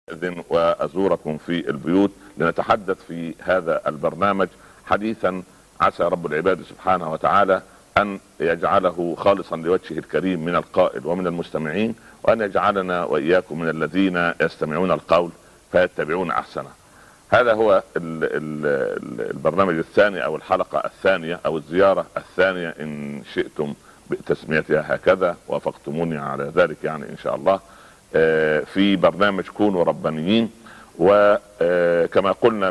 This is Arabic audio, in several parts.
أذن وأزوركم في البيوت لنتحدث في هذا البرنامج حديثا عسى رب العباد سبحانه وتعالى أن يجعله خالصا لوجهه الكريم من القائل ومن المستمعين، وأن يجعلنا وإياكم من الذين يستمعون القول فيتبعون أحسنه. هذا هو البرنامج الثاني أو الحلقة الثانية أو الزيارة الثانية إن شئتم بتسميتها هكذا، وافقتموني على ذلك يعني إن شاء الله، في برنامج كونوا ربانيين. وكما قلنا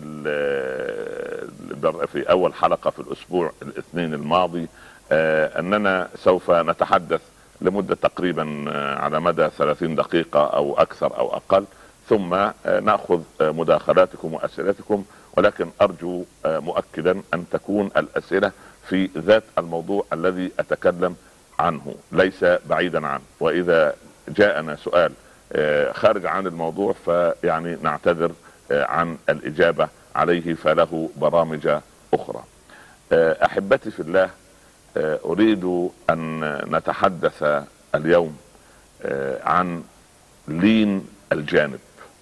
في اول حلقة في الاسبوع الاثنين الماضي اننا سوف نتحدث لمدة تقريبا على مدى 30 دقيقة او اكثر او اقل، ثم نأخذ مداخلاتكم واسئلتكم، ولكن ارجو مؤكدا ان تكون الاسئلة في ذات الموضوع الذي اتكلم عنه، ليس بعيدا عنه. واذا جاءنا سؤال خارج عن الموضوع فيعني نعتذر عن الإجابة عليه، فله برامج أخرى. أحبتي في الله، أريد أن نتحدث اليوم عن لين الجانب،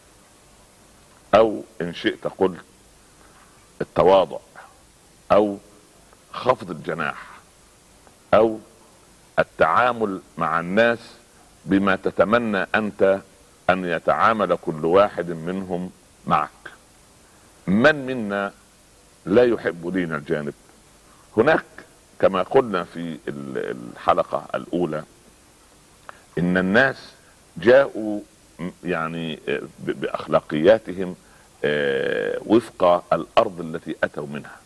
أو إن شئت قل التواضع، أو خفض الجناح، أو التعامل مع الناس بما تتمنى أنت أن يتعامل كل واحد منهم معك. من منا لا يحب لين الجانب؟ هناك كما قلنا في الحلقة الأولى إن الناس جاءوا يعني بأخلاقياتهم وفق الأرض التي أتوا منها،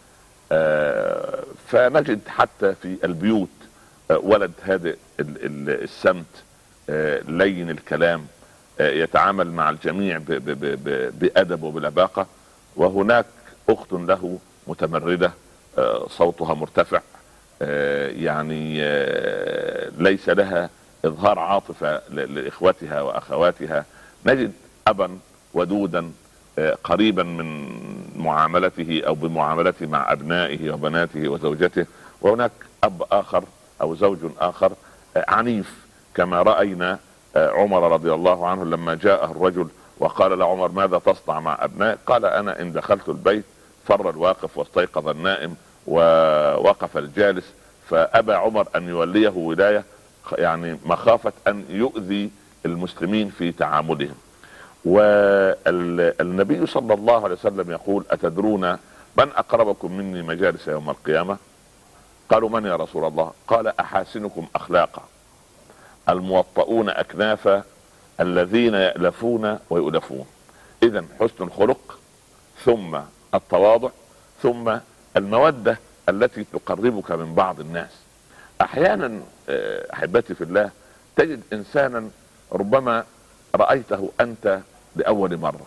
فنجد حتى في البيوت ولد هادئ السمت لين الكلام، يتعامل مع الجميع بأدب وبلباقة، وهناك أخت له متمردة صوتها مرتفع، يعني ليس لها إظهار عاطفة لإخوتها وأخواتها. نجد أبا ودودا قريبا من معاملته أو بمعاملته مع أبنائه وبناته وزوجته، وهناك أب آخر أو زوج آخر عنيف، كما رأينا عمر رضي الله عنه لما جاءه الرجل وقال لعمر ماذا تصنع مع أبنائك؟ قال أنا إن دخلت البيت فر الواقف واستيقظ النائم ووقف الجالس، فأبى عمر أن يوليه ولاية، يعني مخافة أن يؤذي المسلمين في تعاملهم. والنبي صلى الله عليه وسلم يقول أتدرون من أقربكم مني مجالس يوم القيامة؟ قالوا من يا رسول الله؟ قال أحاسنكم أخلاقا، الموطؤون أكنافا، الذين يألفون ويؤلفون. إذن حسن الخلق، ثم التواضع، ثم المودة التي تقربك من بعض الناس. أحيانا أحبتي في الله تجد إنسانا ربما رأيته أنت لأول مرة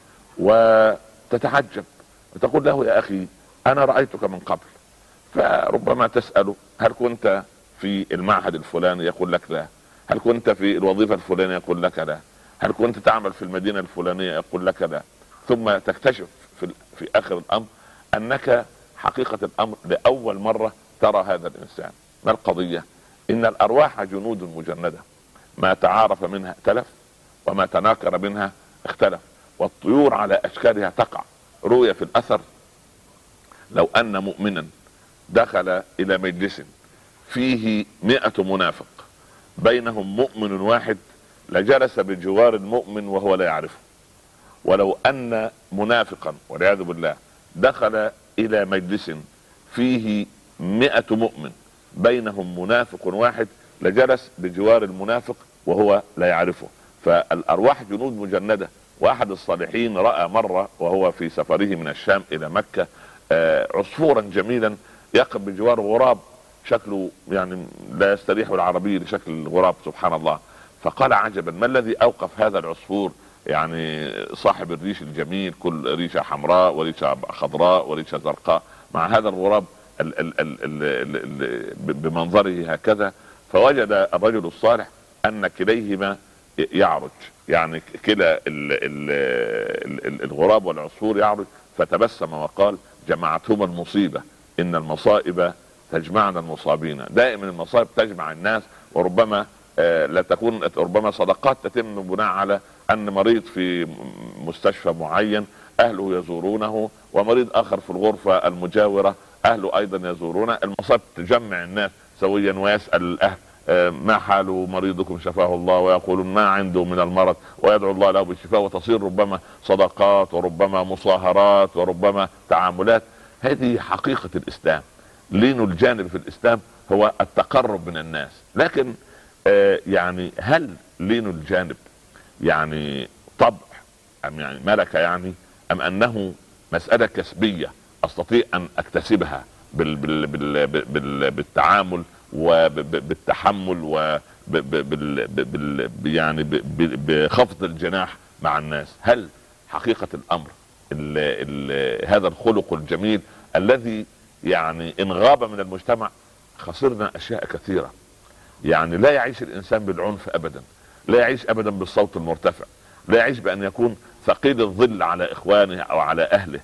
وتتعجب وتقول له يا أخي أنا رأيتك من قبل، فربما تسأله هل كنت في المعهد الفلاني؟ يقول لك لا. هل كنت في الوظيفة الفلانية؟ يقول لك لا. هل كنت تعمل في المدينة الفلانية؟ يقول لك لا. ثم تكتشف في آخر الأمر أنك حقيقة الأمر لأول مرة ترى هذا الإنسان. ما القضية؟ إن الأرواح جنود مجندة، ما تعارف منها ائتلف، وما تناكر منها اختلف، والطيور على أشكالها تقع. روي في الأثر لو أن مؤمنا دخل إلى مجلس فيه 100 منافق بينهم مؤمن واحد لجلس بجوار المؤمن وهو لا يعرفه. ولو أن منافقا والعياذ بالله دخل إلى مجلس فيه 100 مؤمن بينهم منافق واحد لجلس بجوار المنافق وهو لا يعرفه. فالأرواح جنود مجندة. وأحد الصالحين رأى مرة وهو في سفره من الشام إلى مكة عصفورا جميلا يقف بجوار غراب شكله يعني لا يستريح العربي لشكل الغراب، سبحان الله. فقال عجبا ما الذي أوقف هذا العصفور، يعني صاحب الريش الجميل، كل ريشة حمراء وريشة خضراء وريشة زرقاء، مع هذا الغراب بمنظره هكذا. فوجد الرجل الصالح أن كليهما يعرج، يعني كلا الغراب والعصفور يعرج، فتبسم وقال جمعتهما المصيبة، إن المصائب تجمعنا المصابين. دائما المصائب تجمع الناس، وربما لا تكون، ربما صدقات تتم بناء على ان مريض في مستشفى معين اهله يزورونه، ومريض اخر في الغرفة المجاورة اهله ايضا يزورونه. المصاب تجمع الناس سويا ويسأل الاهل ما حال مريضكم شفاه الله، ويقولون ما عنده من المرض، ويدعو الله له بالشفاء، وتصير ربما صدقات وربما مصاهرات وربما تعاملات. هذه حقيقة الاسلام. لين الجانب في الاسلام هو التقرب من الناس. لكن يعني هل لين الجانب يعني طبع ام يعني ملكة يعني، ام انه مسألة كسبية استطيع ان اكتسبها بالتعامل وبالتحمل يعني بخفض الجناح مع الناس؟ هل حقيقة الامر هذا الخلق الجميل الذي يعني ان غاب من المجتمع خسرنا اشياء كثيرة. يعني لا يعيش الانسان بالعنف ابدا، لا يعيش ابدا بالصوت المرتفع، لا يعيش بان يكون ثقيل الظل على اخوانه او على اهله.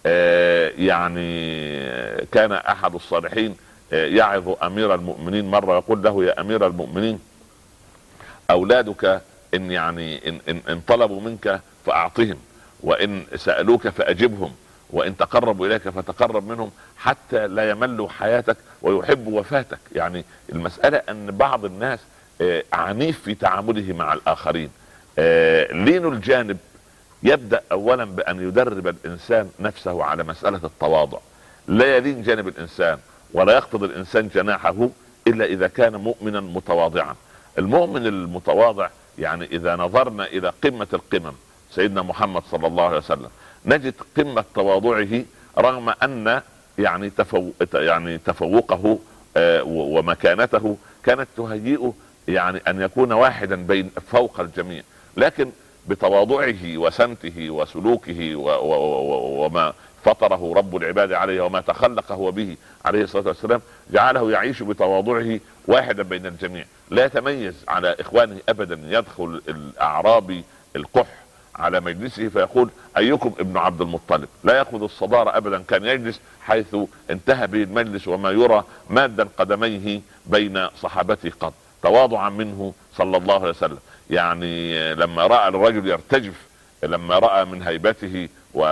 يعني كان احد الصالحين يعظ امير المؤمنين مرة، يقول له: يا امير المؤمنين، اولادك ان يعني ان طلبوا منك فاعطهم، وان سألوك فاجبهم، وان تقربوا اليك فتقرب منهم، حتى لا يملوا حياتك ويحبوا وفاتك. يعني المسألة ان بعض الناس عنيف في تعامله مع الاخرين. لين الجانب يبدأ اولا بان يدرب الانسان نفسه على مسألة التواضع. لا يلين جانب الانسان ولا يخفض الانسان جناحه الا اذا كان مؤمنا متواضعا. المؤمن المتواضع يعني اذا نظرنا الى قمة القمم سيدنا محمد صلى الله عليه وسلم نجد قمة تواضعه، رغم ان يعني تفوقه ومكانته كانت تهيئه يعني ان يكون واحدا بين فوق الجميع، لكن بتواضعه وسمته وسلوكه وما فطره رب العباد عليه وما تخلق هو به عليه الصلاة والسلام جعله يعيش بتواضعه واحدا بين الجميع، لا يتميز على اخوانه ابدا. يدخل الاعرابي القح على مجلسه فيقول: ايكم ابن عبد المطلب؟ لا ياخذ الصدارة ابدا، كان يجلس حيث انتهى به المجلس وما يرى مادا قدميه بين صحابته قط، تواضعا منه صلى الله عليه وسلم. يعني لما رأى الرجل يرتجف، لما رأى من هيبته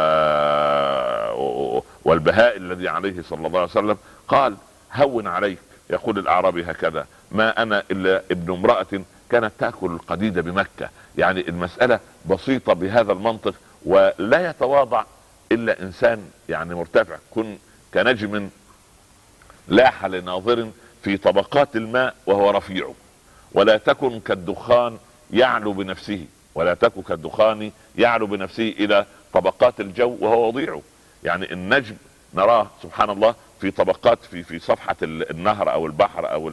والبهاء الذي عليه صلى الله عليه وسلم قال: هون عليك. يقول الاعرابي هكذا: ما انا الا ابن امرأة كانت تأكل القديد بمكة. يعني المسألة بسيطة بهذا المنطق، ولا يتواضع الا انسان يعني مرتفع. كن كنجم لاح لناظر في طبقات الماء وهو رفيع، ولا تكن كالدخان يعلو بنفسه، ولا تكن كالدخان يعلو بنفسه الى طبقات الجو وهو وضيع. يعني النجم نراه سبحان الله في طبقات في صفحة النهر او البحر او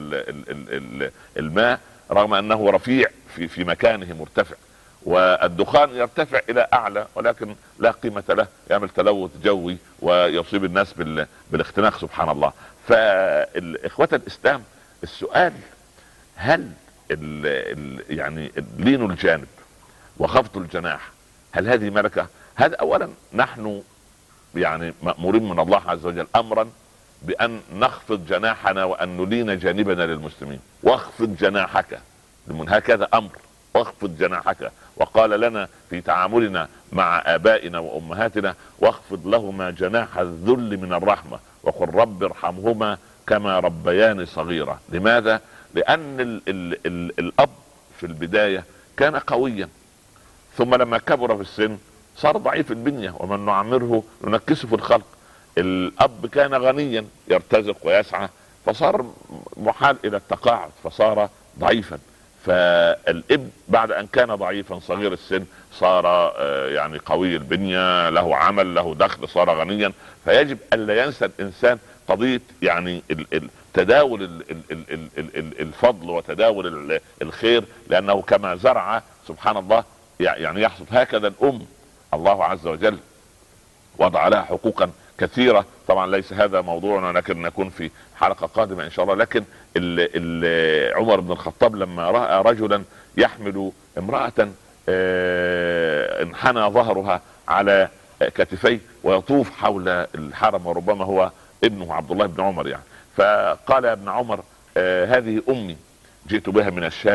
الماء، رغم انه رفيع في مكانه مرتفع، والدخان يرتفع الى اعلى ولكن لا قيمة له، يعمل تلوث جوي ويصيب الناس بالاختناق سبحان الله. فاخوة الاسلام السؤال: هل يعني لين الجانب وخفض الجناح هل هذه ملكة؟ هذا اولا نحن يعني مأمورين من الله عز وجل امرا بان نخفض جناحنا وان نلين جانبنا للمسلمين. واخفض جناحك، هكذا امر، واخفض جناحك. وقال لنا في تعاملنا مع ابائنا وامهاتنا: واخفض لهما جناح الذل من الرحمة وقل رب ارحمهما كما ربياني صغيرا. لماذا؟ لان الاب في البداية كان قويا، ثم لما كبر في السن صار ضعيف البنية، ومن نعمره ننكسه في الخلق. الاب كان غنيا يرتزق ويسعى فصار محال الى التقاعد فصار ضعيفا. فالابن بعد ان كان ضعيفا صغير السن صار يعني قوي البنية، له عمل له دخل، صار غنيا. فيجب الا ينسى الانسان قضية يعني تداول الفضل وتداول الخير، لانه كما زرع سبحان الله يعني يحصد. هكذا الام الله عز وجل وضع لها حقوقا كثيرة، طبعا ليس هذا موضوعنا لكن نكون في حلقة قادمة ان شاء الله. لكن عمر بن الخطاب لما رأى رجلا يحمل امرأة انحنى ظهرها على كتفيه ويطوف حول الحرم، وربما هو ابنه عبد الله بن عمر يعني، فقال: يا ابن عمر هذه امي، جئت بها من الشام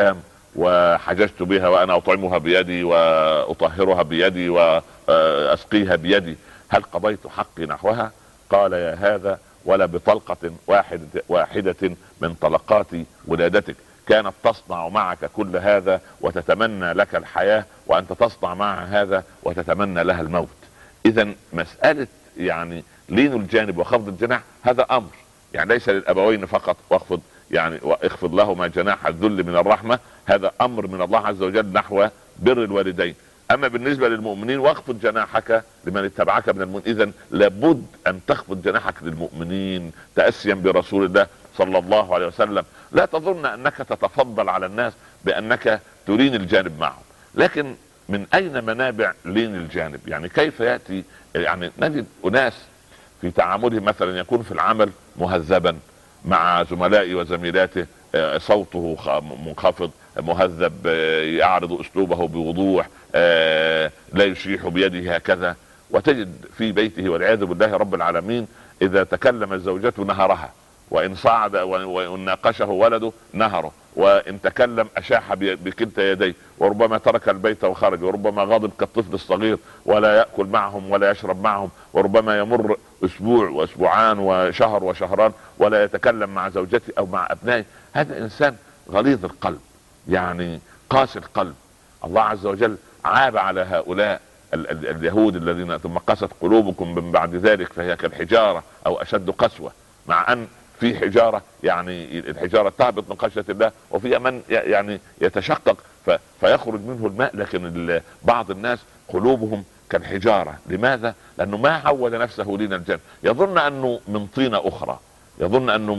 وحججت بها وانا اطعمها بيدي واطهرها بيدي واسقيها بيدي، هل قضيت حقي نحوها؟ قال: يا هذا ولا بطلقة واحدة من طلقات ولادتك كانت تصنع معك كل هذا وتتمنى لك الحياة، وانت تصنع معها هذا وتتمنى لها الموت. اذا مسألة يعني لين الجانب وخفض الجناح هذا امر يعني ليس للابوين فقط، واخفض يعني واخفض لهما جناح الذل من الرحمة، هذا امر من الله عز وجل نحو بر الوالدين. اما بالنسبة للمؤمنين واخفض جناحك لمن اتبعك من المؤمنين، اذا لابد ان تخفض جناحك للمؤمنين تأسيا برسول الله صلى الله عليه وسلم. لا تظن انك تتفضل على الناس بانك تلين الجانب معهم، لكن من اين منابع لين الجانب؟ يعني كيف يأتي؟ يعني نجد اناس في تعامله مثلا يكون في العمل مهذبا مع زملائه وزميلاته، صوته منخفض مهذب، يعرض اسلوبه بوضوح، لا يشيح بيده هكذا، وتجد في بيته والعياذ بالله رب العالمين اذا تكلم زوجته نهرها، وان صعد وان ناقشه ولده نهره، وان تكلم اشاح بكلتا يديه، وربما ترك البيت وخرج، وربما غضب كالطفل الصغير ولا يأكل معهم ولا يشرب معهم، وربما يمر اسبوع واسبوعان وشهر وشهران ولا يتكلم مع زوجته او مع ابنائه. هذا انسان غليظ القلب يعني قاسي القلب. الله عز وجل عاب على هؤلاء اليهود الذين ثم قست قلوبكم من بعد ذلك فهي كالحجارة او اشد قسوة، مع ان في حجارة يعني الحجارة تهبط من خشية الله، وفي من يعني يتشقق فيخرج منه الماء، لكن بعض الناس قلوبهم كالحجارة. لماذا؟ لانه ما عود نفسه لين الجنة، يظن انه من طينة اخرى، يظن انه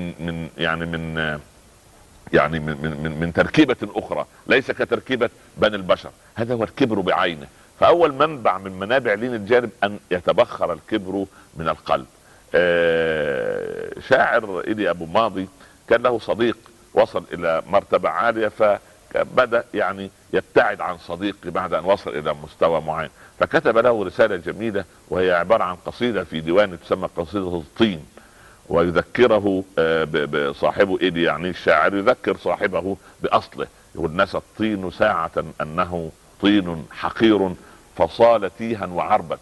من تركيبة اخرى ليس كتركيبة بني البشر. هذا هو الكبر بعينه. فاول منبع من منابع لين الجانب ان يتبخر الكبر من القلب. شاعر إيليا أبو ماضي كان له صديق وصل الى مرتبة عالية، فبدأ يعني يبتعد عن صديقه بعد ان وصل الى مستوى معين، فكتب له رسالة جميلة وهي عبارة عن قصيدة في ديوان تسمى قصيدة الطين، ويذكره بصاحبه إيليا يعني الشاعر يذكر صاحبه بأصله، يقول: نسى الطين ساعة انه طين حقير فصال تيها وعربت،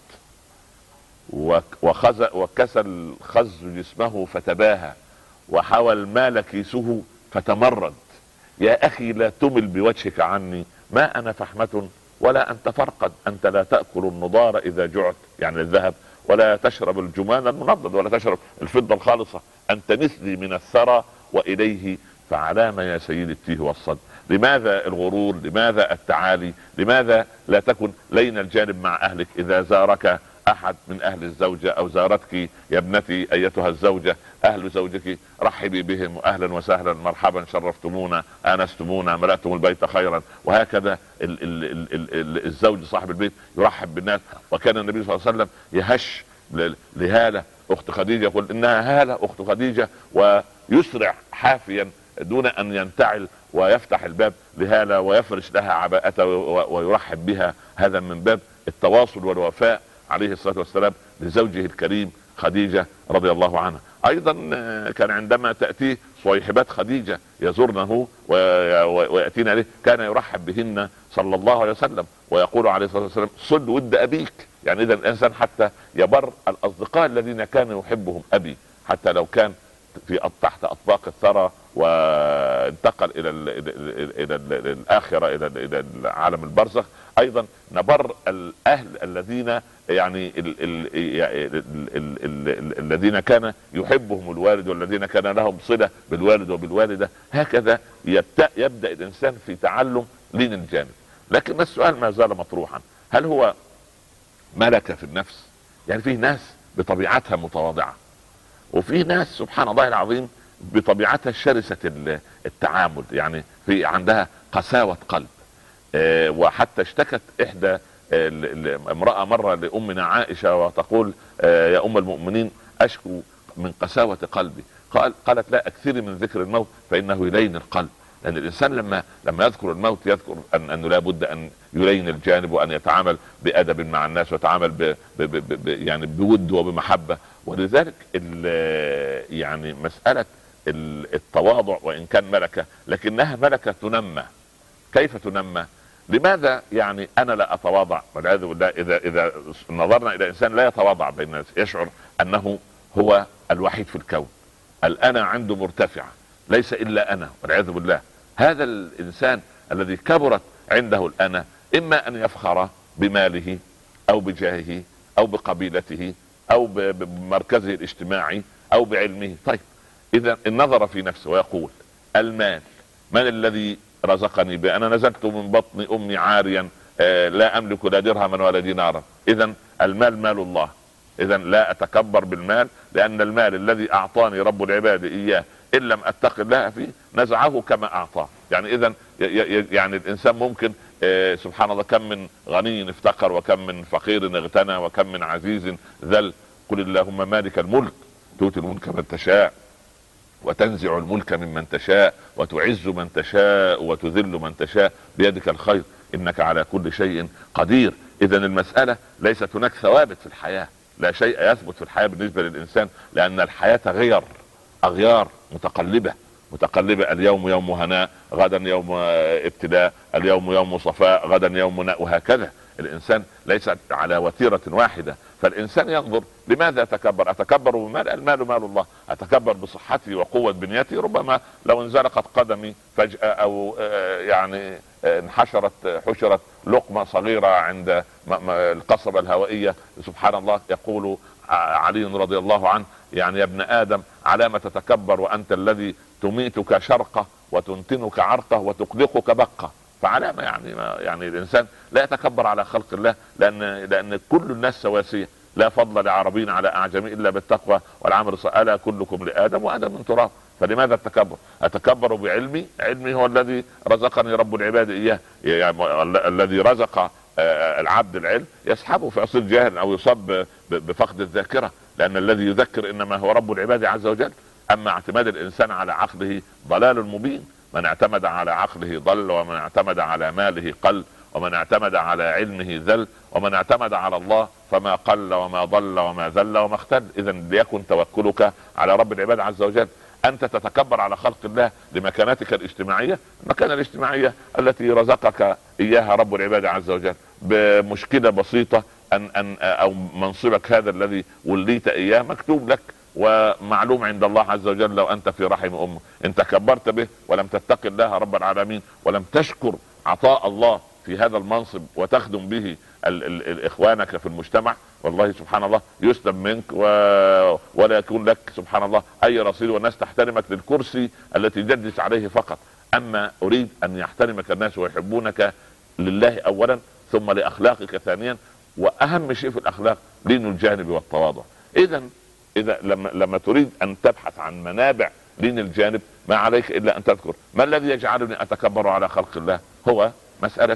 وكسى الخز جسمه فتباهى، وحوى المال كيسه فتمرد. يا اخي لا تمل بوجهك عني، ما انا فحمة ولا انت فرقد، انت لا تأكل النضار اذا جعت يعني الذهب، ولا تشرب الجمان المنضد، ولا تشرب الفضة الخالصة، انت مثلي من الثرى واليه فعلام يا سيدي التيه والصد. لماذا الغرور؟ لماذا التعالي؟ لماذا لا تكن لين الجانب مع اهلك؟ اذا زارك احد من اهل الزوجة او زارتك يا ابنتي ايتها الزوجة اهل زوجك، رحبي بهم اهلا وسهلا، مرحبا، شرفتمونا، انستمونا، ملأتم البيت خيرا. وهكذا الزوج صاحب البيت يرحب بالناس. وكان النبي صلى الله عليه وسلم يهش لهالة اخت خديجة، يقول انها هالة اخت خديجة، ويسرع حافيا دون ان ينتعل ويفتح الباب لهالة ويفرش لها عباءته ويرحب بها. هذا من باب التواصل والوفاء عليه الصلاة والسلام لزوجه الكريم خديجة رضي الله عنها. ايضا كان عندما تأتيه صويحبات خديجة يزورنه ويأتينا له كان يرحب بهن صلى الله عليه وسلم، ويقول عليه الصلاة والسلام: صل ود ابيك. يعني اذا الانسان حتى يبر الاصدقاء الذين كان يحبهم ابي، حتى لو كان تحت اطباق الثرى وانتقل الى الاخره الى عالم البرزخ، ايضا نبر الاهل الذين يعني الذين كان يحبهم الوالد والذين كان لهم صلة بالوالد وبالوالدة. هكذا يبدأ الانسان في تعلم لين الجانب. لكن السؤال ما زال مطروحا: هل هو ملكة في النفس؟ يعني فيه ناس بطبيعتها متواضعة، وفي ناس سبحان الله العظيم بطبيعتها شرسة التعامل، يعني في عندها قساوة قلب. وحتى اشتكت احدى امرأة مرة لأمنا عائشة وتقول: يا ام المؤمنين اشكو من قساوة قلبي. قالت: لا اكثري من ذكر الموت فانه يلين القلب. لان الانسان لما يذكر الموت يذكر انه لا بد ان يلين الجانب، وان يتعامل بادب مع الناس، ويتعامل يعني بود وبمحبة. ولذلك يعني مسألة التواضع وان كان ملكة، لكنها ملكة تنمى. كيف تنمى؟ لماذا يعني انا لا اتواضع والعياذ بالله؟ اذا نظرنا الى انسان لا يتواضع بين الناس، يشعر انه هو الوحيد في الكون، الانا عنده مرتفعه، ليس الا انا والعياذ بالله. هذا الانسان الذي كبرت عنده الانا، اما ان يفخر بماله او بجاهه او بقبيلته او بمركزه الاجتماعي او بعلمه. طيب اذا ان نظر في نفسه ويقول المال، من الذي رزقني به؟ انا نزلت من بطن امي عاريا، لا املك لا درهما ولا دينارا. اذا المال مال الله، اذا لا اتكبر بالمال، لان المال الذي اعطاني رب العباد اياه ان لم اتق الله فيه نزعه كما اعطاه. يعني اذا يعني الانسان ممكن سبحان الله، كم من غني افتقر وكم من فقير اغتنى وكم من عزيز ذل. قل اللهم مالك الملك تؤتي الملك من تشاء وتنزع الملك ممن تشاء وتعز من تشاء وتذل من تشاء بيدك الخير انك على كل شيء قدير. اذا المسألة ليست هناك ثوابت في الحياة، لا شيء يثبت في الحياة بالنسبة للإنسان، لأن الحياة أغيار متقلبة. اليوم يوم هناء، غدا يوم ابتلاء، اليوم يوم صفاء، غدا يوم ناء، وهكذا. الإنسان ليس على وتيرة واحدة. فالإنسان ينظر لماذا أتكبر؟ أتكبر بمال؟ المال مال الله. أتكبر بصحتي وقوة بنيتي؟ ربما لو انزلقت قدمي فجأة أو يعني حشرت لقمة صغيرة عند القصبة الهوائية، سبحان الله، يقول علي رضي الله عنه يعني يا ابن آدم على ما تتكبر وأنت الذي تميتك شرقة وتنتنك عرقة وتقلقك بقة. فعلى ما يعني الإنسان لا يتكبر على خلق الله، لأن كل الناس سواسية، لا فضل لعربي على أعجمي إلا بالتقوى والعمل الصالح، ألا كلكم لآدم وآدم من تراب. فلماذا التكبر؟ أتكبر بعلمي، علمي هو الذي رزقني رب العباد إياه. يعني الذي رزق العبد العلم يسحبه فيصير جاهل أو يصاب بفقد الذاكرة، لأن الذي يذكر إنما هو رب العباد عز وجل. أما اعتماد الإنسان على عقله ضلال مبين. من اعتمد على عقله ضل، ومن اعتمد على ماله قل، ومن اعتمد على علمه ذل، ومن اعتمد على الله فما قل وما ضل وما ذل وما اختل. إذا ليكن توكلك على رب العباد عز وجل. أنت تتكبر على خلق الله لمكانتك الاجتماعية، المكانة الاجتماعية التي رزقك إياها رب العباد عز وجل بمشكلة بسيطة، أو منصبك هذا الذي وليت إياه مكتوب لك ومعلوم عند الله عز وجل. لو أنت في رحم أمك إن تكبرت به ولم تتق الله رب العالمين ولم تشكر عطاء الله في هذا المنصب وتخدم به إخوانك في المجتمع، والله سبحان الله يسلب منك ولا يكون لك سبحان الله أي رصيد، والناس تحترمك للكرسي التي تجلس عليه فقط. أما أريد أن يحترمك الناس ويحبونك لله أولا، ثم لأخلاقك ثانيا، وأهم شيء في الأخلاق لين الجانب والتواضع. إذا لما تريد أن تبحث عن منابع لين الجانب ما عليك إلا أن تذكر ما الذي يجعلني أتكبر على خلق الله. هو مسألة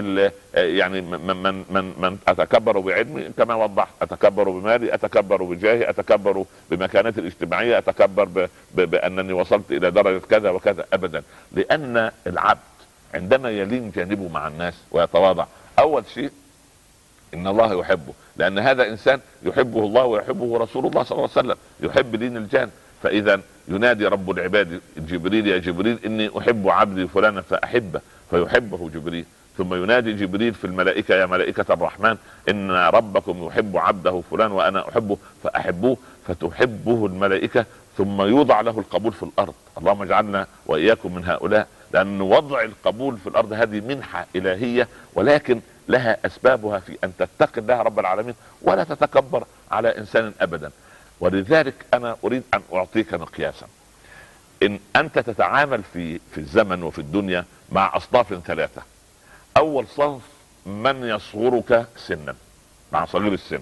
يعني من أتكبر بعلمي كما وضحت، أتكبر بمالي، أتكبر بجاهي، أتكبر بمكانتي الاجتماعية، أتكبر بأنني وصلت إلى درجة كذا وكذا. أبدا، لأن العبد عندما يلين جانبه مع الناس ويتواضع، أول شيء إن الله يحبه، لأن هذا إنسان يحبه الله ويحبه رسول الله صلى الله عليه وسلم، يحب لين الجانب. فإذا ينادي رب العباد جبريل يا جبريل إني أحب عبدي فلانا فأحبه، فيحبه جبريل. ثم ينادي جبريل في الملائكة يا ملائكة الرحمن إن ربكم يحب عبده فلان وأنا أحبه فأحبوه، فتحبه الملائكة. ثم يوضع له القبول في الأرض. اللهم اجعلنا وإياكم من هؤلاء، لأن وضع القبول في الأرض هذه منحة إلهية، ولكن لها أسبابها في أن تتقي الله رب العالمين ولا تتكبر على إنسان أبدا. ولذلك أنا أريد أن أعطيك مقياسا. إن أنت تتعامل في الزمن وفي الدنيا مع أصناف ثلاثة. أول صنف من يصغرك سنا مع صغير السن،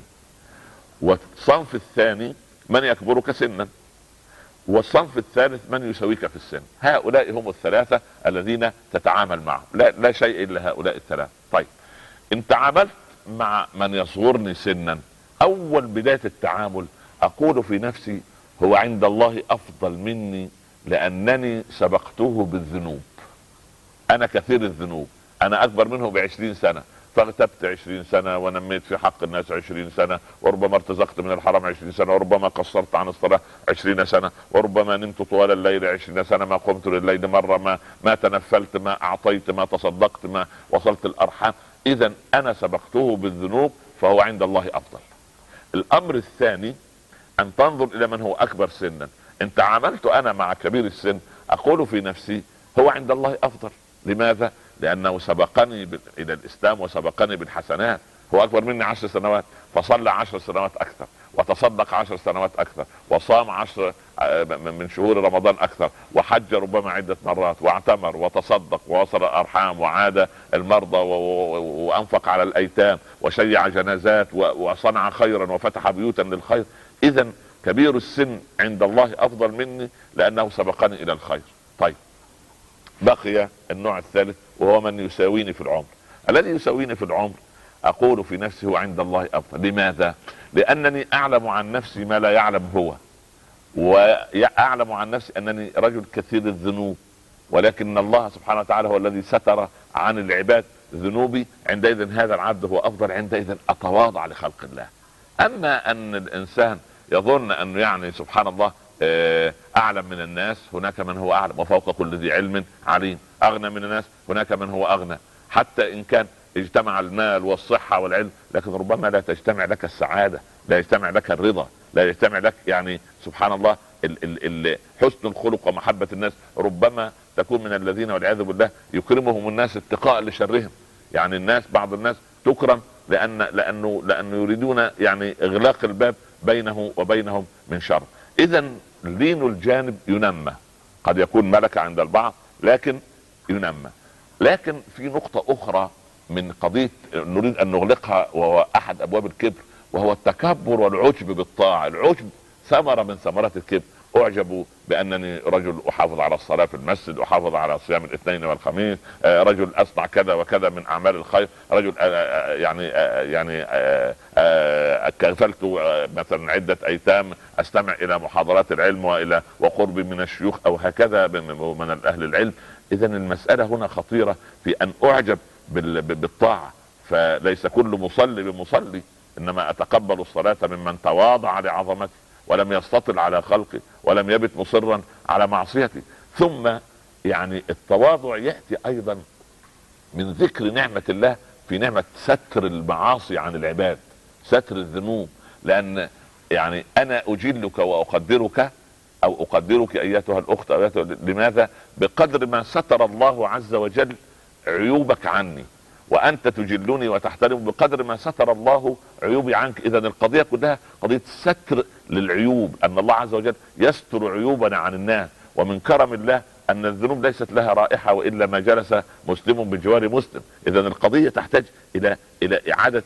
والصنف الثاني من يكبرك سنا، والصنف الثالث من يسويك في السن. هؤلاء هم الثلاثة الذين تتعامل معهم، لا شيء إلا هؤلاء الثلاثة. طيب إن تعاملت مع من يصغرني سنا، أول بداية التعامل أقول في نفسي هو عند الله أفضل مني، لأنني سبقته بالذنوب. أنا كثير الذنوب، أنا أكبر منه ب20 سنة، فاغتبت 20 سنة ونميت في حق الناس 20 سنة، وربما ارتزقت من الحرام 20 سنة، وربما قصرت عن الصلاة 20 سنة، وربما نمت طوال الليل 20 سنة، ما قمت لليل مرة، ما تنفلت، ما اعطيت، ما تصدقت، ما وصلت الارحام. اذا انا سبقته بالذنوب فهو عند الله افضل. الامر الثاني ان تنظر الى من هو اكبر سنا. ان تعاملت انا مع كبير السن اقول في نفسي هو عند الله افضل. لماذا؟ لانه سبقني الى الاسلام وسبقني بالحسنات. هو اكبر مني 10 سنوات فصلى 10 سنوات اكثر، وتصدق 10 سنوات اكثر، وصام 10 من شهور رمضان اكثر، وحج ربما عدة مرات، واعتمر وتصدق ووصل الارحام وعاد المرضى وانفق على الايتام وشيع جنازات وصنع خيرا وفتح بيوتا للخير. اذا كبير السن عند الله افضل مني لانه سبقني الى الخير. طيب بقي النوع الثالث وهو من يساويني في العمر. الذي يساويني في العمر اقول في نفسي هو عند الله افضل. لماذا؟ لانني اعلم عن نفسي ما لا يعلم هو، واعلم عن نفسي انني رجل كثير الذنوب، ولكن الله سبحانه وتعالى هو الذي ستر عن العباد ذنوبي. عندئذ هذا العبد هو افضل، عندئذ اتواضع لخلق الله. اما ان الانسان يظن انه يعني سبحان الله اعلم من الناس، هناك من هو اعلم وفوق كل ذي علم عليم. اغنى من الناس، هناك من هو اغنى. حتى ان كان اجتمع المال والصحة والعلم، لكن ربما لا تجتمع لك السعادة، لا يجتمع لك الرضا، لا يجتمع لك يعني سبحان الله حسن الخلق ومحبة الناس. ربما تكون من الذين والعياذ بالله يكرمهم الناس اتقاء لشرهم. يعني الناس بعض الناس تكرم لانه يريدون يعني اغلاق الباب بينه وبينهم من شر. اذا لين الجانب ينمى، قد يكون ملكة عند البعض لكن ينمى. لكن في نقطة اخرى من قضية نريد ان نغلقها، وهو احد ابواب الكبر، وهو التكبر والعجب بالطاعة. العجب ثمرة من ثمرات الكبر. اعجب بانني رجل احافظ على الصلاة في المسجد، احافظ على صيام الاثنين والخميس، رجل اصنع كذا وكذا من اعمال الخير، رجل يعني كفلت مثلا عدة ايتام استمع الى محاضرات العلم والى وقربي من الشيوخ او هكذا من اهل العلم. اذا المسألة هنا خطيرة في ان اعجب بالطاعة. فليس كل مصلي بمصلي، انما اتقبل الصلاة ممن تواضع لعظمتي ولم يستطل على خلقي ولم يبت مصرا على معصيتي. ثم يعني التواضع يأتي ايضا من ذكر نعمة الله في نعمة ستر المعاصي عن العباد، ستر الذنوب. لان يعني انا اجلك واقدرك او اقدرك ايتها الاخت أو لماذا؟ بقدر ما ستر الله عز وجل عيوبك عني، وانت تجلني وتحترم بقدر ما ستر الله عيوبي عنك. اذا القضية كلها قضية ستر للعيوب، ان الله عز وجل يستر عيوبنا عن الناس. ومن كرم الله ان الذنوب ليست لها رائحة والا ما جلس مسلم بجوار مسلم. اذا القضية تحتاج الى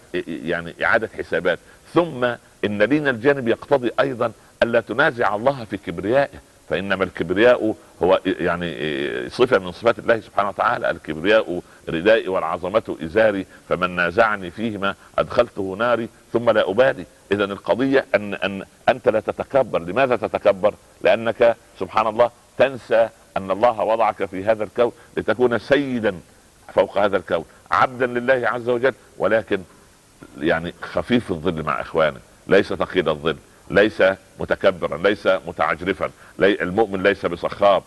اعادة حسابات. ثم ان لين الجانب يقتضي ايضا الا تنازع الله في كبريائه، فانما الكبرياء هو يعني صفة من صفات الله سبحانه وتعالى. الكبرياء ردائي والعظمة ازاري، فمن نازعني فيهما ادخلته ناري ثم لا ابالي. اذا القضية ان انت لا تتكبر. لماذا تتكبر؟ لانك سبحان الله تنسى ان الله وضعك في هذا الكون لتكون سيدا فوق هذا الكون، عبدا لله عز وجل، ولكن يعني خفيف الظل مع اخوانه، ليس ثقيل الظل، ليس متكبرا، ليس متعجرفا. المؤمن ليس بصخاب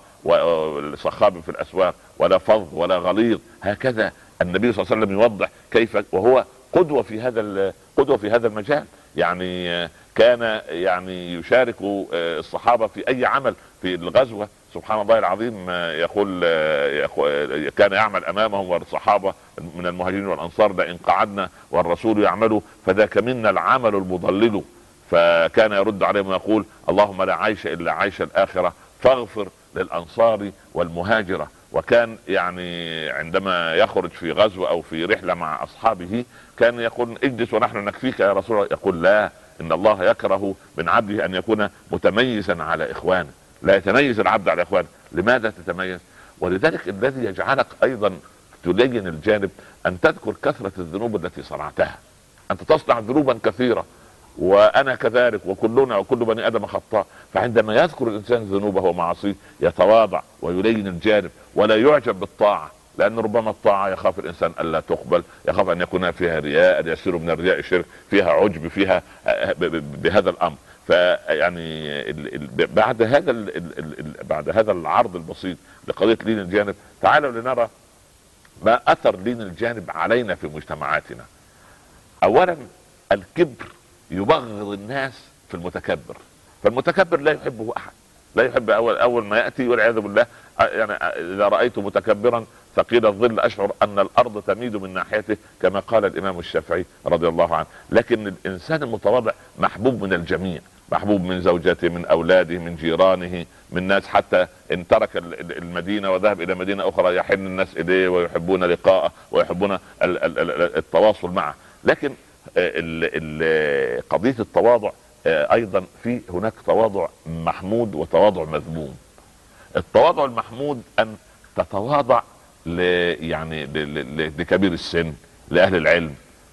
وصخاب في الاسواق ولا فظ ولا غليظ. هكذا النبي صلى الله عليه وسلم يوضح كيف، وهو قدوة في هذا المجال. يعني كان يعني يشارك الصحابة في اي عمل في الغزوة. سبحان الله العظيم يقول كان يعمل امامهم والصحابة من المهاجرين والانصار لئن قعدنا والرسول يعمل فذاك منا العمل المضلل. فكان يرد عليهم ويقول اللهم لا عيش الا عيش الاخرة فاغفر للانصار والمهاجرة. وكان يعني عندما يخرج في غزو او في رحلة مع اصحابه كان يقول اجلس ونحن نكفيك يا رسول الله. يقول لا، ان الله يكره من عبده ان يكون متميزا على اخوانه. لا يتميز العبد على اخوانه. لماذا تتميز؟ ولذلك الذي يجعلك ايضا تلين الجانب ان تذكر كثرة الذنوب التي صنعتها. انت تصنع ذنوبا كثيرة وانا كذلك، وكلنا وكل بني ادم خطاء. فعندما يذكر الانسان ذنوبه ومعاصيه يتواضع ويلين الجانب ولا يعجب بالطاعة، لان ربما الطاعه يخاف الانسان الا تقبل، يخاف ان يكون فيها رياء، ان يصير من الرياء شرك، فيها عجب، فيها بهذا الامر. فيعني بعد هذا بعد هذا العرض البسيط لقضيه لين الجانب، تعالوا لنرى ما اثر لين الجانب علينا في مجتمعاتنا. اولا الكبر يبغض الناس في المتكبر، فالمتكبر لا يحبه احد، لا يحب اول ما ياتي والعياذ بالله. يعني اذا رايت متكبرا ثقيل الظل اشعر ان الارض تميد من ناحيته، كما قال الامام الشافعي رضي الله عنه. لكن الانسان المتواضع محبوب من الجميع، محبوب من زوجته، من اولاده، من جيرانه، من ناس، حتى ان ترك المدينه وذهب الى مدينه اخرى يحن الناس اليه ويحبون لقاءه ويحبون التواصل معه. لكن قضيه التواضع ايضا في هناك تواضع محمود وتواضع مذموم. التواضع المحمود ان تتواضع يعني لكبير السن، لاهل العلم،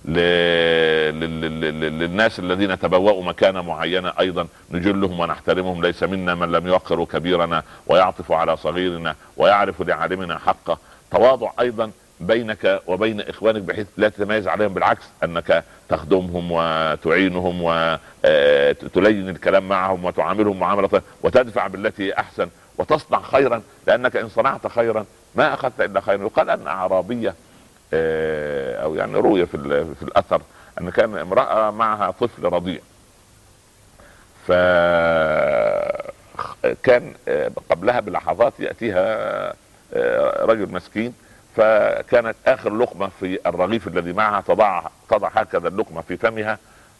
للناس الذين تبوأوا مكانة معينة، ايضا نجلهم ونحترمهم. ليس منا من لم يوقر كبيرنا ويعطف على صغيرنا ويعرف لعالمنا حقه. تواضع ايضا بينك وبين اخوانك بحيث لا تتميز عليهم، بالعكس انك تخدمهم وتعينهم وتلين الكلام معهم وتعاملهم معاملة وتدفع بالتي هي احسن وتصنع خيرا، لانك ان صنعت خيرا ما اخذت الا خيرا. يقال ان اعرابية او يعني روية في الاثر ان كان امرأة معها طفل رضيع، فكان قبلها بلحظات يأتيها رجل مسكين، فكانت اخر لقمة في الرغيف الذي معها تضع هكذا اللقمة في فمها،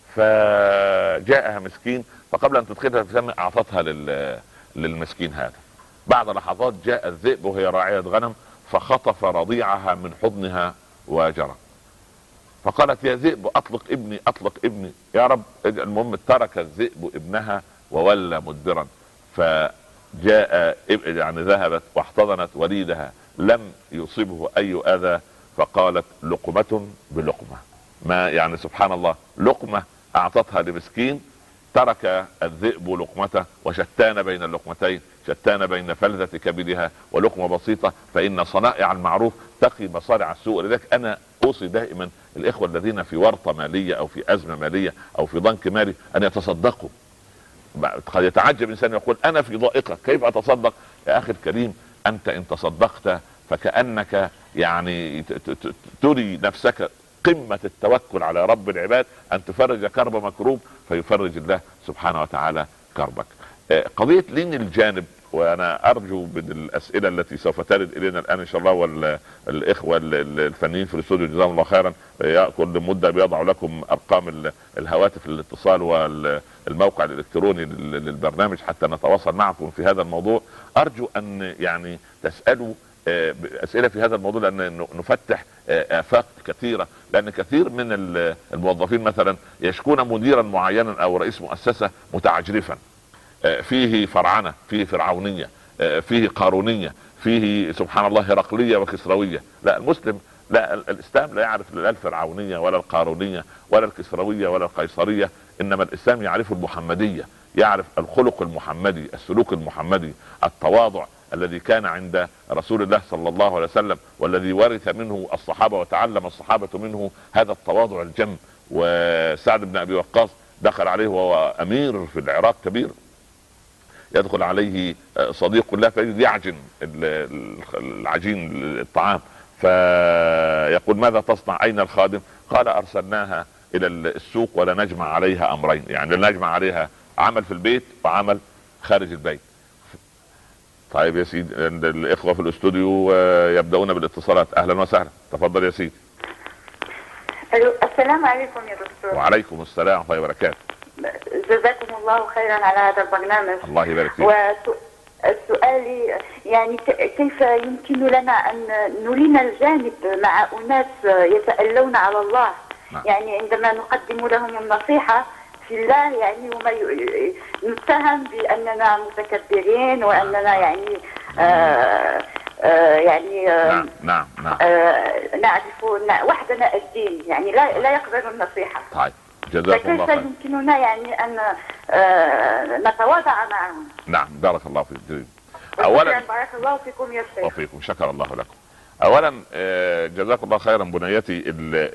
فجاءها مسكين، فقبل ان تدخلها في فمها اعطتها للمسكين هذا. بعد لحظات جاء الذئب وهي راعية غنم فخطف رضيعها من حضنها وجرى، فقالت يا ذئب اطلق ابني اطلق ابني يا رب. المهم ترك الذئب ابنها وولى مدبرا، فجاء يعني ذهبت واحتضنت وليدها لم يصيبه اي اذى، فقالت لقمة بلقمة. ما يعني سبحان الله، لقمة اعطتها لمسكين، ترك الذئب لقمته وشتان بين اللقمتين، شتان بين فلذة كبدها ولقمة بسيطة. فإن صنائع المعروف تقي مصارع السوء. لذلك أنا أوصي دائما الإخوة الذين في ورطة مالية أو في أزمة مالية أو في ضنك مالي أن يتصدقوا. قد يتعجب إنسان يقول أنا في ضائقة كيف أتصدق؟ يا أخي الكريم، أنت إن تصدقت فكأنك يعني تري نفسك قمة التوكل على رب العباد، أن تفرج كرب مكروب فيفرج الله سبحانه وتعالى كربك. قضية لين الجانب، وانا ارجو بالاسئله التي سوف ترد الينا الان ان شاء الله، والاخوه الفنيين في الاستوديو جزاهم الله خيرا، كل مده بيضعوا لكم ارقام الهواتف للاتصال والموقع الالكتروني للبرنامج حتى نتواصل معكم في هذا الموضوع. ارجو ان يعني تسالوا اسئله في هذا الموضوع، لان نفتح افاق كثيره. لان كثير من الموظفين مثلا يشكون مديرا معينا او رئيس مؤسسه متعجرفا، فيه فرعنة، فيه فرعونية، فيه قارونية، فيه سبحان الله هرقلية وكسروية. لا، المسلم لا، الاسلام لا يعرف لا الفرعونية ولا القارونية ولا الكسروية ولا القيصرية، انما الاسلام يعرف المحمدية، يعرف الخلق المحمدي، السلوك المحمدي، التواضع الذي كان عند رسول الله صلى الله عليه وسلم، والذي ورث منه الصحابة وتعلم الصحابة منه هذا التواضع الجم. وسعد بن ابي وقاص دخل عليه وهو امير في العراق كبير، يدخل عليه صديق له فيجد يعجن العجين الطعام، فيقول ماذا تصنع؟ اين الخادم؟ قال ارسلناها الى السوق ولا نجمع عليها امرين، يعني لا نجمع عليها عمل في البيت وعمل خارج البيت. طيب يا سيدي، الاخوة في الاستوديو يبدأون بالاتصالات. اهلا وسهلا، تفضل يا سيدي. السلام عليكم يا دكتور. وعليكم السلام ورحمة الله وبركاته. جزاكم الله خيرا على هذا البرنامج. الله يبارك فيك. وسؤالي يعني كيف يمكن لنا ان نلين الجانب مع اناس يتألون على الله؟ نعم. يعني عندما نقدم لهم النصيحة في الله يعني وما نتهم باننا متكبرين واننا يعني يعني نعم نعرف وحدنا الدين، يعني لا يقبل النصيحة. طيب جزاكم الله خير. فكيف يمكننا يعني ان نتواضع معهم؟ نعم بارك الله فيك. اولا بارك الله فيكم يا شيخ. وفيكم، شكر الله لكم. اولا جزاك الله خيرا بنيتي.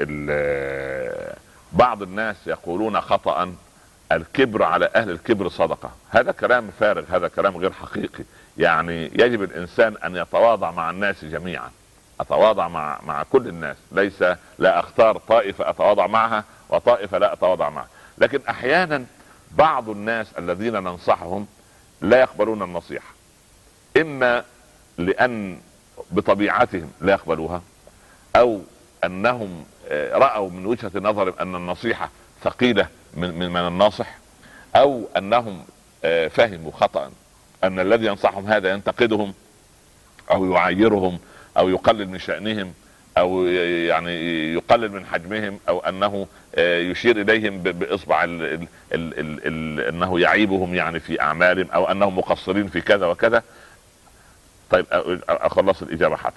بعض الناس يقولون خطأ الكبر على اهل الكبر صدقة. هذا كلام فارغ، هذا كلام غير حقيقي. يعني يجب الانسان ان يتواضع مع الناس جميعا، اتواضع مع كل الناس، ليس لا اختار طائفة اتواضع معها وطائفة لا اتواضع معها. لكن احيانا بعض الناس الذين ننصحهم لا يقبلون النصيحة، اما لان بطبيعتهم لا يقبلوها، او انهم رأوا من وجهة نظرهم ان النصيحة ثقيلة من الناصح، او انهم فهموا خطأ ان الذي ينصحهم هذا ينتقدهم او يعيرهم او يقلل من شأنهم او يعني يقلل من حجمهم، او انه يشير اليهم باصبع انه يعيبهم يعني في اعمالهم، او انهم مقصرين في كذا وكذا. طيب اخلص الاجابة حتى.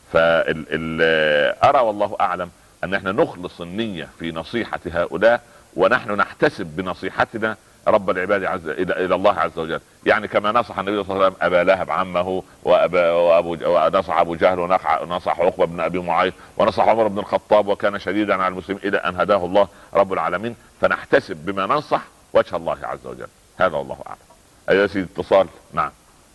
ارى والله اعلم ان احنا نخلص النية في نصيحة هؤلاء، ونحن نحتسب بنصيحتنا رب العباد الى الله عز وجل. يعني كما نصح النبي صلى الله عليه وسلم ابا لهب عمه، ونصح ابو جهل، ونصح عقبة بن ابي معيط، ونصح عمر بن الخطاب، وكان شديدا على المسلمين الى ان هداه الله رب العالمين. فنحتسب بما ننصح وجه الله عز وجل. هذا والله اعلم. ايها سيدي اتصال. نعم.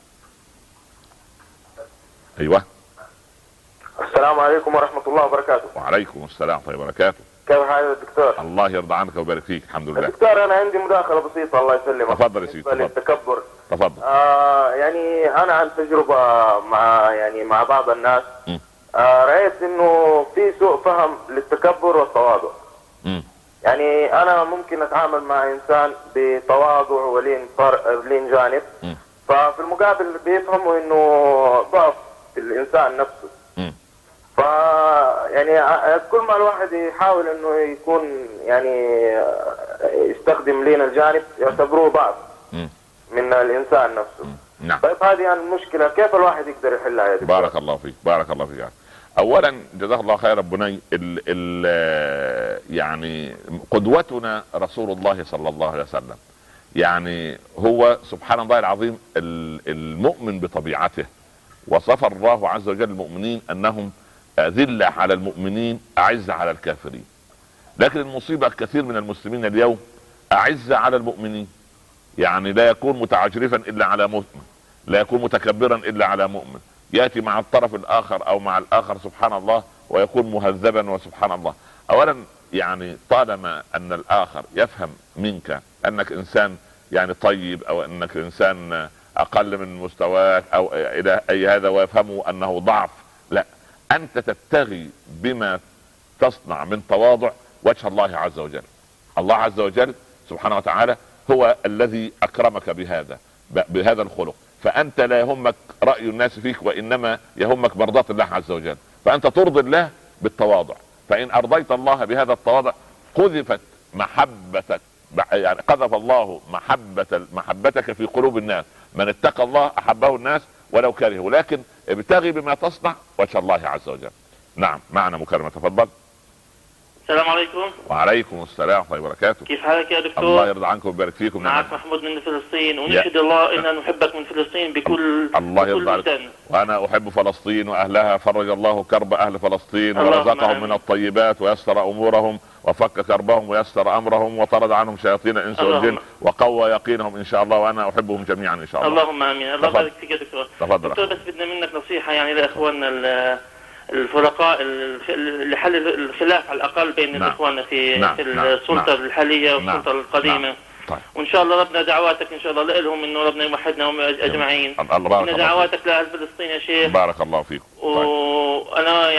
ايوه. السلام عليكم ورحمة الله وبركاته. وعليكم السلام ورحمة الله وبركاته. كيف حالك يا دكتور؟ الله يرضى عنك ويبارك فيك. الحمد لله. دكتور انا عندي مداخلة بسيطة الله يسلمك. تفضل يا سيدي. تفضل. التكبر. تفضل. يعني انا عن تجربة مع بعض الناس رأيت انه في سوء فهم للتكبر والتواضع. يعني انا ممكن اتعامل مع انسان بتواضع ولين جانب، ففي المقابل بيفهموا انه ضعف في الانسان نفسه. يعني كل ما الواحد يحاول انه يكون يعني يستخدم لين الجانب يعتبروه ضعف من الانسان نفسه. نعم. طيب هذه يعني المشكلة كيف الواحد يقدر يحلها يا دكتور؟ بارك الله فيك. بارك الله فيك. اولا جزاك الله خيرا بني. يعني قدوتنا رسول الله صلى الله عليه وسلم. يعني هو سبحان الله العظيم المؤمن بطبيعته، وصف الله عز وجل المؤمنين انهم أذلة على المؤمنين أعزة على الكافرين. لكن المصيبة كثير من المسلمين اليوم أعزة على المؤمنين، يعني لا يكون متعجرفا إلا على مؤمن، لا يكون متكبرا إلا على مؤمن، يأتي مع الطرف الآخر أو مع الآخر سبحان الله ويكون مهذبا. وسبحان الله أولا يعني طالما أن الآخر يفهم منك أنك إنسان يعني طيب، أو أنك إنسان أقل من مستواك أو إلى أي هذا، ويفهمه أنه ضعف، لا، انت تبتغي بما تصنع من تواضع وجه الله عز وجل. الله عز وجل سبحانه وتعالى هو الذي اكرمك بهذا الخلق، فانت لا يهمك رأي الناس فيك، وانما يهمك مرضاة الله عز وجل. فانت ترضي الله بالتواضع، فان ارضيت الله بهذا التواضع قذفت محبتك، يعني قذف الله محبتك في قلوب الناس. من اتقى الله احبه الناس ولو كرهوا. لكن ابتغي بما تصنع وجه الله عز وجل. نعم. معنا مكالمة. تفضل. السلام عليكم. وعليكم السلام ورحمة الله وبركاته. كيف حالك يا دكتور؟ الله يرضى عنكم ويبارك فيكم. معك محمود من فلسطين، ونشهد الله اننا نحبك من فلسطين بكل الله يرضى عنك. وانا احب فلسطين واهلها. فرج الله كرب اهل فلسطين ورزقهم من الطيبات ويسر امورهم وفك كربهم ويسر امرهم وطرد عنهم شياطين الانس والجن وقوى يقينهم ان شاء الله، وانا احبهم جميعا ان شاء الله. اللهم امين. الله يبارك فيك يا دكتور. تفضل. دكتور بس بدنا منك نصيحة يعني لاخواننا الفرقاء لحل الخلاف على الاقل بين اخواننا في السلطة الحالية والسلطة القديمة. طيب. وان شاء الله ربنا دعواتك ان شاء الله لهم انه ربنا يوحدنا اجمعين. الله دعواتك لاهل فلسطين يا شيخ. بارك الله فيك. وانا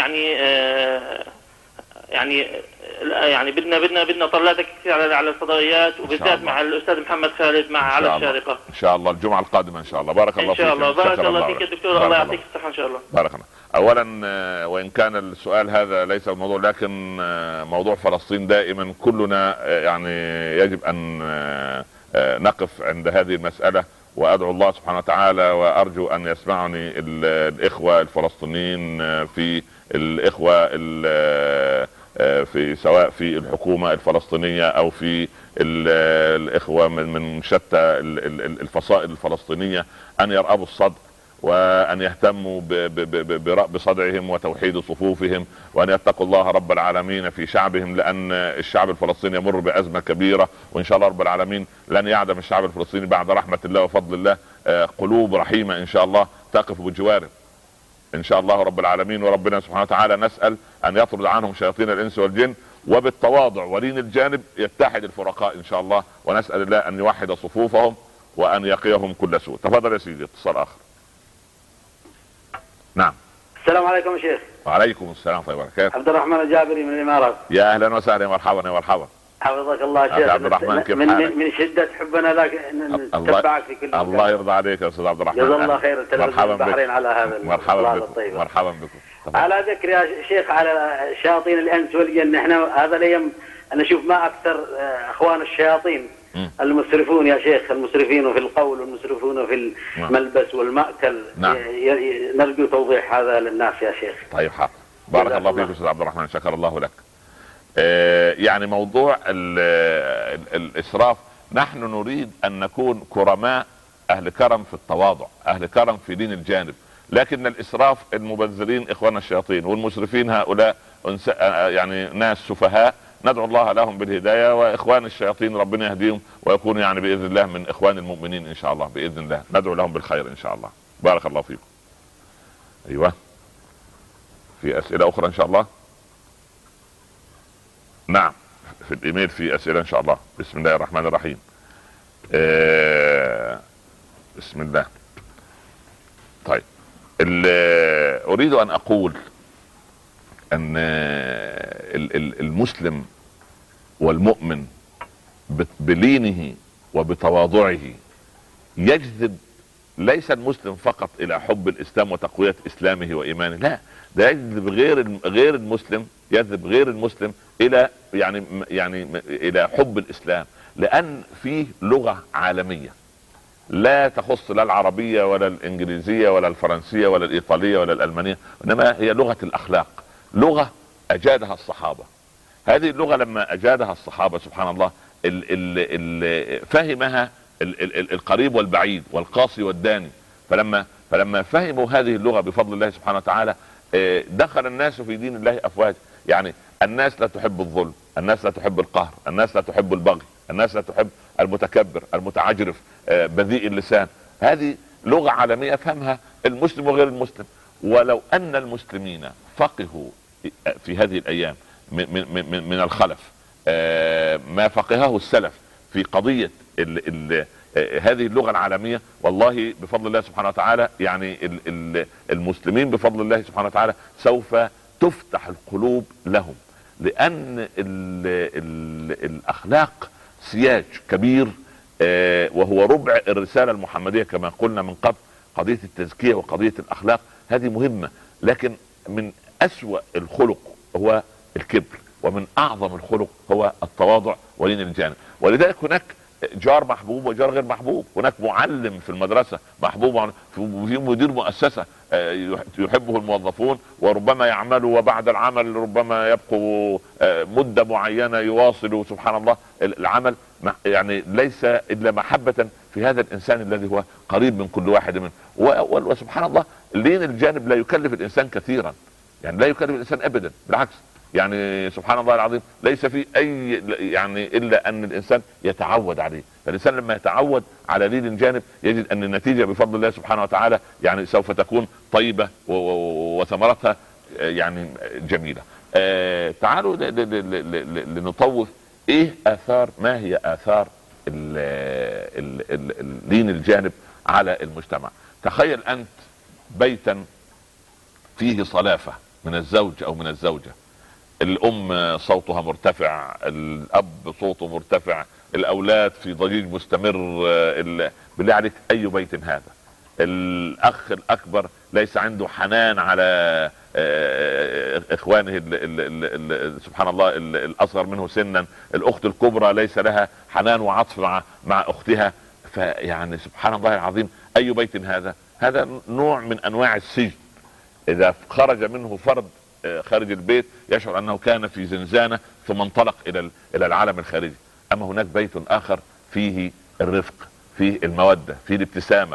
يعني بدنا طلاتك كثير على الفضائيات، وبالذات مع الاستاذ محمد خالد على الشارقة ان شاء الله الجمعة القادمة ان شاء الله. بارك الله فيك. ان شاء الله. بارك الله فيك يا دكتور. الله يعطيك الصحة ان شاء الله. بارك الله. اولا وان كان السؤال هذا ليس الموضوع، لكن موضوع فلسطين دائما كلنا يعني يجب ان نقف عند هذه المسألة. وادعو الله سبحانه وتعالى وارجو ان يسمعني الاخوة الفلسطينيين، في الاخوة في سواء في الحكومة الفلسطينية او في الاخوة من شتى الفصائل الفلسطينية، ان يرأبوا الصدر وان يهتموا برأب صدعهم وتوحيد صفوفهم، وان يتقوا الله رب العالمين في شعبهم، لان الشعب الفلسطيني يمر بأزمة كبيرة، وان شاء الله رب العالمين لن يعدم الشعب الفلسطيني بعد رحمة الله وفضل الله قلوب رحيمة ان شاء الله تقف بجواره ان شاء الله رب العالمين. وربنا سبحانه وتعالى نسأل ان يطرد عنهم شياطين الانس والجن، وبالتواضع ولين الجانب يتحد الفرقاء ان شاء الله، ونسأل الله ان يوحد صفوفهم وان يقيهم كل سوء. تفضل يا سيدي اتصال اخر. نعم. السلام عليكم يا شيخ. وعليكم السلام ورحمة الله وبركاته. عبد الرحمن الجابري من الامارات. يا اهلا وسهلا، يا مرحبا يا مرحبا. حفظك الله يا شيخ. عبد الرحمن كيف حالك؟ من شدة حبنا لك نتبعك في كل مكان. الله يرضى عليك يا استاذ عبد الرحمن. جزا الله خير التلفزيون البحرين على هذا. مرحبا بكم. مرحبا بكم. على ذكر يا شيخ على شياطين الانس والجن، احنا هذا الايام انا اشوف ما اكثر اخوان الشياطين المسرفون يا شيخ، المسرفين في القول والمسرفون في الملبس والمأكل. نعم. نرجو توضيح هذا للناس يا شيخ. طيب حاضر. بارك الله فيك استاذ عبد الرحمن، شكر الله لك. يعني موضوع الإسراف، نحن نريد أن نكون كرماء، أهل كرم في التواضع، أهل كرم في دين الجانب، لكن الإسراف المبذرين إخوان الشياطين، والمسرفين هؤلاء يعني ناس سفهاء، ندعو الله لهم بالهداية، وإخوان الشياطين ربنا يهديهم ويكونوا يعني بإذن الله من إخوان المؤمنين إن شاء الله، بإذن الله ندعو لهم بالخير إن شاء الله. بارك الله فيكم. أيوة، في أسئلة أخرى إن شاء الله؟ نعم، في الايميل في اسئله ان شاء الله. بسم الله الرحمن الرحيم. بسم الله. طيب، اريد ان اقول ان المسلم والمؤمن بلينه وبتواضعه يجذب ليس المسلم فقط الى حب الاسلام وتقوية اسلامه وايمانه، لا، ده يجذب غير المسلم، يجذب غير المسلم الى يعني الى حب الاسلام، لان فيه لغة عالمية لا تخص لا العربية ولا الانجليزية ولا الفرنسية ولا الايطالية ولا الالمانية، انما هي لغة الاخلاق، لغة اجادها الصحابة. هذه اللغة لما اجادها الصحابة سبحان الله فهمها القريب والبعيد والقاصي والداني، فلما فهموا هذه اللغة بفضل الله سبحانه وتعالى دخل الناس في دين الله افواج. يعني الناس لا تحب الظلم، الناس لا تحب القهر، الناس لا تحب البغي، الناس لا تحب المتكبر المتعجرف بذيء اللسان. هذه لغة عالمية فهمها المسلم وغير المسلم. ولو ان المسلمين فقهوا في هذه الايام من الخلف ما فقهه السلف في قضية هذه اللغة العالمية، والله بفضل الله سبحانه وتعالى يعني المسلمين بفضل الله سبحانه وتعالى سوف تفتح القلوب لهم، لأن الأخلاق سياج كبير وهو ربع الرسالة المحمدية كما قلنا من قبل. قضية التزكية وقضية الأخلاق هذه مهمة، لكن من أسوأ الخلق هو الكبر، ومن أعظم الخلق هو التواضع ولين الجانب. ولذلك هناك جار محبوب وجار غير محبوب، هناك معلم في المدرسة محبوب، وفي مدير مؤسسة يحبه الموظفون وربما يعملوا، وبعد العمل ربما يبقوا مدة معينة يواصلوا سبحان الله العمل، يعني ليس إلا محبة في هذا الإنسان الذي هو قريب من كل واحد منه. وسبحان الله لين الجانب لا يكلف الإنسان كثيرا، يعني لا يكلف الإنسان أبدا، بالعكس يعني سبحان الله العظيم ليس في اي يعني الا ان الانسان يتعود عليه. فالانسان لما يتعود على لين الجانب يجد ان النتيجة بفضل الله سبحانه وتعالى يعني سوف تكون طيبة وثمرتها يعني جميلة. تعالوا لنطوف ايه اثار، ما هي اثار لين الجانب على المجتمع. تخيل انت بيتا فيه صلافة من الزوج او من الزوجة، الام صوتها مرتفع، الاب صوته مرتفع، الاولاد في ضجيج مستمر، بالله عليك اي بيت هذا؟ الاخ الاكبر ليس عنده حنان على اخوانه سبحان الله الاصغر منه سنا، الاخت الكبرى ليس لها حنان وعطف مع اختها. فيعني سبحان الله العظيم اي بيت هذا؟ هذا نوع من انواع السجن. اذا خرج منه فرد خارج البيت يشعر انه كان في زنزانة ثم انطلق الى العالم الخارجي. اما هناك بيت اخر فيه الرفق، فيه المودة، فيه الابتسامة،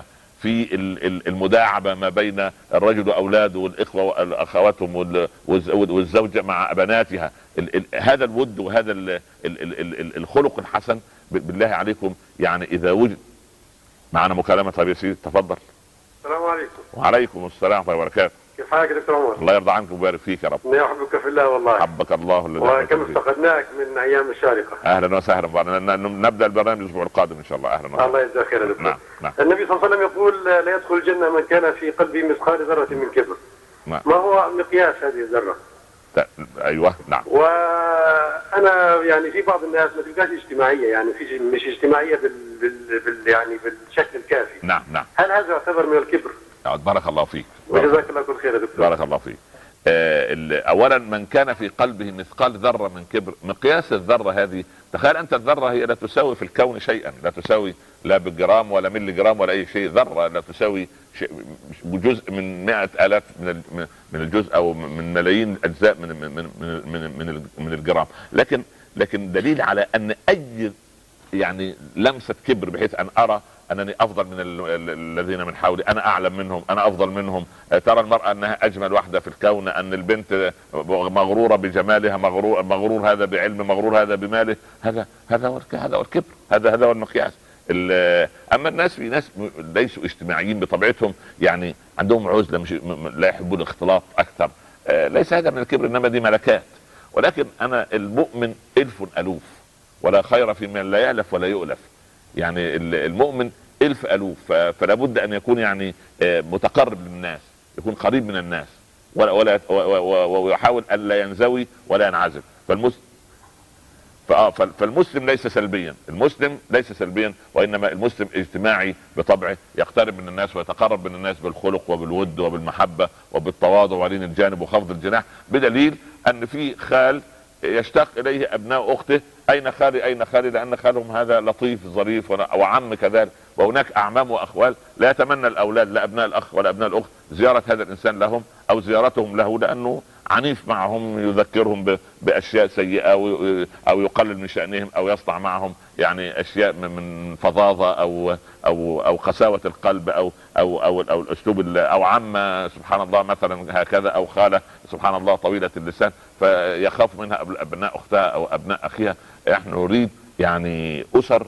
في المداعبة ما بين الرجل واولاده والاخوة واخواتهم والزوجة مع بناتها، هذا الود وهذا الخلق الحسن. بالله عليكم يعني اذا وجد معنا مكالمة. طيب يا سيدي تفضل. السلام عليكم. وعليكم السلام ورحمة الله وبركاته. كيف حالك يا دكتور عمر؟ الله يرضى عنك ويبارك فيك يا رب. اني احبك في الله والله. حبك الله الذي وكم افتقدناك من ايام الشارقه. اهلا وسهلا. نبدا البرنامج الاسبوع القادم ان شاء الله. اهلا وسهلا. الله يجزاك خير يا دكتور. نعم. النبي صلى الله عليه وسلم يقول لا يدخل الجنه من كان في قلبه مثقال ذره من كبر. نعم. ما هو مقياس هذه الذره؟ ايوه نعم. وانا يعني في بعض الناس ما تلقاش اجتماعيه، يعني في مش اجتماعيه يعني بالشكل الكافي. نعم. هل هذا يعتبر من الكبر؟ بارك الله فيك. وجزاك الله كل خير يا دكتور. بارك الله فيك. اولا من كان في قلبه مثقال ذره من كبر، مقياس الذره هذه، تخيل انت الذره هي لا تساوي في الكون شيئا، لا تساوي لا بالجرام ولا ملي جرام ولا اي شيء. ذره لا تساوي جزء من 100,000 من الجزء او من ملايين اجزاء من الجرام. لكن دليل على ان اي يعني لمسه كبر بحيث ان ارى انني افضل من الذين من حولي، انا اعلم منهم، انا افضل منهم. ترى المرأة انها اجمل واحدة في الكون، ان البنت مغرورة بجمالها، مغرور هذا بعلم، مغرور هذا بماله. هذا هو الكبر، هذا هو المقياس. اما الناس، في ناس ليسوا اجتماعيين بطبيعتهم، يعني عندهم عزلة، لا يحبون الاختلاط اكثر. ليس هذا من الكبر، انما دي ملكات. ولكن انا المؤمن الف الوف، ولا خير في من لا يألف ولا يؤلف. يعني المؤمن الف الوف، فلا بد ان يكون يعني متقرب للناس، يكون قريب من الناس، ويحاول ان لا ينزوي ولا ينعزل. فالمسلم ليس سلبيا، المسلم ليس سلبيا، وانما المسلم اجتماعي بطبعه، يقترب من الناس ويتقرب من الناس بالخلق وبالود وبالمحبة وبالتواضع ولين الجانب وخفض الجناح. بدليل ان في خال يشتاق اليه ابناء اخته، اين خالي اين خالي، لان خالهم هذا لطيف ظريف، وعم كذلك. وهناك اعمام واخوال لا يتمنى الاولاد، لا ابناء الاخ ولا ابناء الاخت، زيارة هذا الانسان لهم او زيارتهم له، لانه عنيف معهم، يذكرهم باشياء سيئة او يقلل من شأنهم، او يصنع معهم يعني اشياء من فظاظة او قساوة القلب او الاسلوب، او عمة سبحان الله مثلا هكذا، او خالة سبحان الله طويلة اللسان، فيخاف منها ابناء اختها او ابناء اخيها. نحن نريد يعني اسر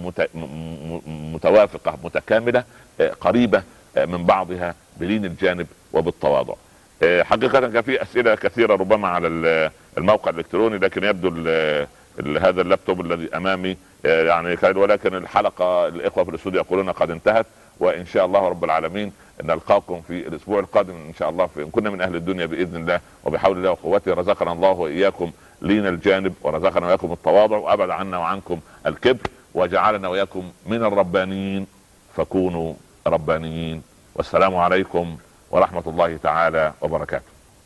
متوافقة متكاملة، قريبة من بعضها بلين الجانب وبالتواضع. حقيقة كان في اسئلة كثيرة ربما على الموقع الالكتروني، لكن يبدو هذا اللابتوب الذي امامي يعني، ولكن الحلقة الاخوة في الاستوديو يقولون قد انتهت، وان شاء الله رب العالمين نلقاكم في الاسبوع القادم ان شاء الله، ان كنا من اهل الدنيا باذن الله وبحول الله وقوته. رزقنا الله واياكم لين الجانب، ورزقنا واياكم التواضع، وابعد عنا وعنكم الكبر، وجعلنا واياكم من الربانيين، فكونوا ربانيين. والسلام عليكم ورحمة الله تعالى وبركاته.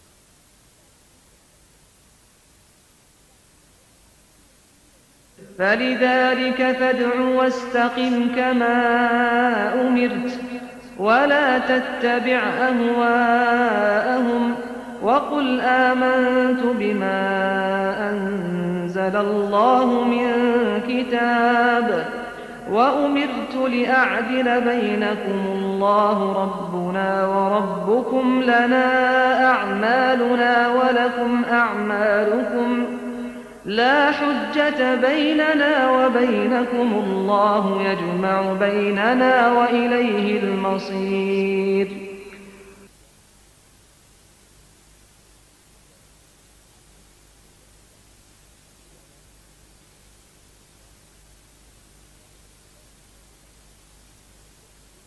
فلذلك فادع واستقم كما أمرت، ولا تتبع أهواءهم، وقل آمنت بما أنزل الله من كتاب، وأمرت لأعدل بينكم الله ربنا وربكم، لنا أعمالنا ولكم أعمالكم، لا حجة بيننا وبينكم، الله يجمع بيننا وإليه المصير.